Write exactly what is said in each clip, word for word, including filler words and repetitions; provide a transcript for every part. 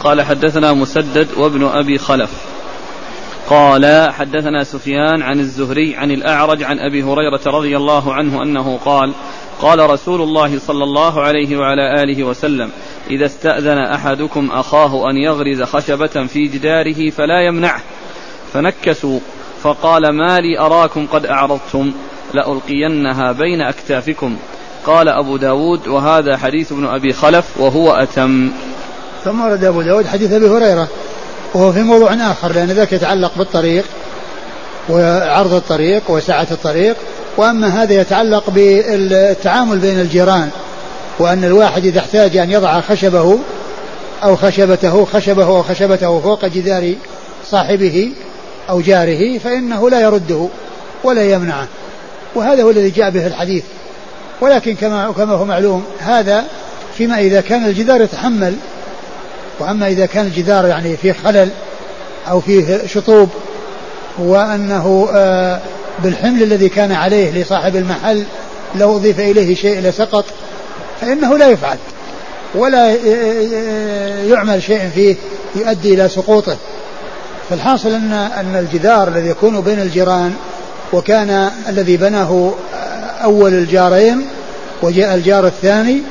قال حدثنا مسدد وابن أبي خلف قال حدثنا سفيان عن الزهري عن الأعرج عن أبي هريرة رضي الله عنه أنه قال قال رسول الله صلى الله عليه وعلى آله وسلم إذا استأذن أحدكم أخاه أن يغرز خشبة في جداره فلا يمنعه، فنكسوا فقال ما لي أراكم قد أعرضتم لألقينها بين أكتافكم. قال أبو داود وهذا حديث ابن أبي خلف وهو أتم. ثم ورد أبو داود حديث أبي هريرة وهو في موضوع آخر، لأن ذاك يتعلق بالطريق وعرض الطريق وسعة الطريق، وأما هذا يتعلق بالتعامل بين الجيران، وأن الواحد إذا احتاج أن يضع خشبه أو خشبته خشبه أو خشبته فوق جدار صاحبه أو جاره فإنه لا يرده ولا يمنعه، وهذا هو الذي جاء به الحديث. ولكن كما كما هو معلوم هذا فيما إذا كان الجدار يتحمل، وأما إذا كان الجدار يعني فيه خلل أو فيه شطوب وأنه بالحمل الذي كان عليه لصاحب المحل لو أضيف إليه شيء لسقط فإنه لا يفعل ولا يعمل شيء فيه يؤدي إلى سقوطه. فالحاصل أن أن الجدار الذي يكون بين الجيران وكان الذي بناه أول الجارين وجاء الجار الثاني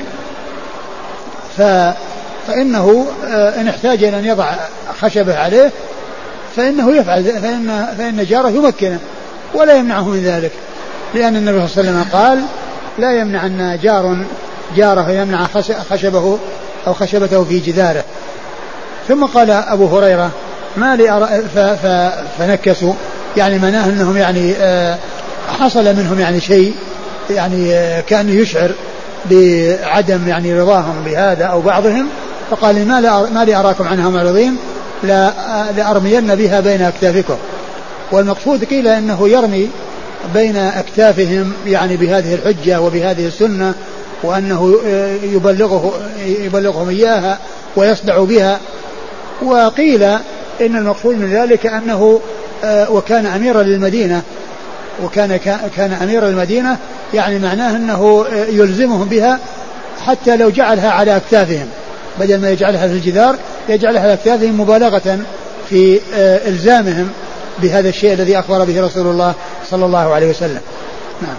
فإنه إن احتاج إلى أن يضع خشبه عليه فإنه يفعل، فإن, فإن جاره يمكنه ولا يمنعه من ذلك، لأن النبي صلى الله عليه وسلم قال لا يمنع أن جار جاره يمنع خشبه أو خشبته في جداره. ثم قال أبو هريرة ما لي أرى فنكسوا، يعني معناه أنهم يعني حصل منهم يعني شيء يعني كان يشعر بعدم يعني رضاهم بهذا أو بعضهم، فقال ما لي أراكم عنها معرضين لأرمين بها بين أكتافكم. والمقصود قيل إنه يرمي بين أكتافهم يعني بهذه الحجة وبهذه السنة، وأنه يبلغه يبلغهم إياها ويصدع بها. وقيل إن المقصود من ذلك أنه وكان أميرا للمدينة وكان كان أمير المدينة، يعني معناه أنه يلزمهم بها حتى لو جعلها على أكتافهم بدل ما يجعلها في الجدار يجعلها على أكتافهم مبالغة في إلزامهم بهذا الشيء الذي أخبر به رسول الله صلى الله عليه وسلم. نعم.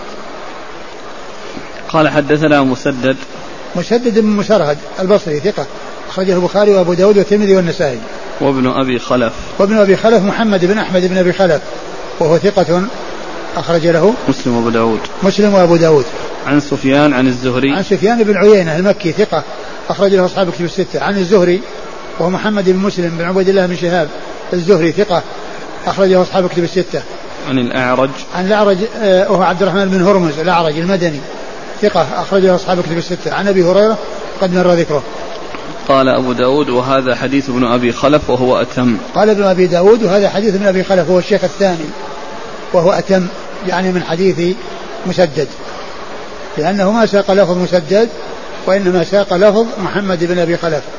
قال حدثنا مسدد مسدد بن مسرهد البصري ثقة أخرجه البخاري وأبو داود والترمذي والنسائي. وابن أبي خلف وابن أبي خلف محمد بن أحمد بن أبي خلف وهو ثقة أخرج له مسلم وأبو داود مسلم وأبو داود. عن سفيان عن الزهري عن سفيان بن عيينة المكي ثقة أخرج له أصحاب كتب الستة. عن الزهري وهو محمد بن مسلم بن عبد الله بن شهاب الزهري ثقة أخرج له أصحاب كتب الستة. عن الأعرج عن الأعرج وهو عبد الرحمن بن هرمز الأعرج المدني ثقة أخرج له أصحاب كتب الستة. عن أبي هريرة قد مر ذكره. قال أبو داود وهذا حديث ابن أبي خلف وهو أتم. قال ابن أبي داود وهذا حديث ابن أبي خلف وهو الشيخ الثاني وهو أتم يعني من حديث مسدد، لأنه ما ساق لفظ مسدد وإنما ساق لفظ محمد بن أبي خلف.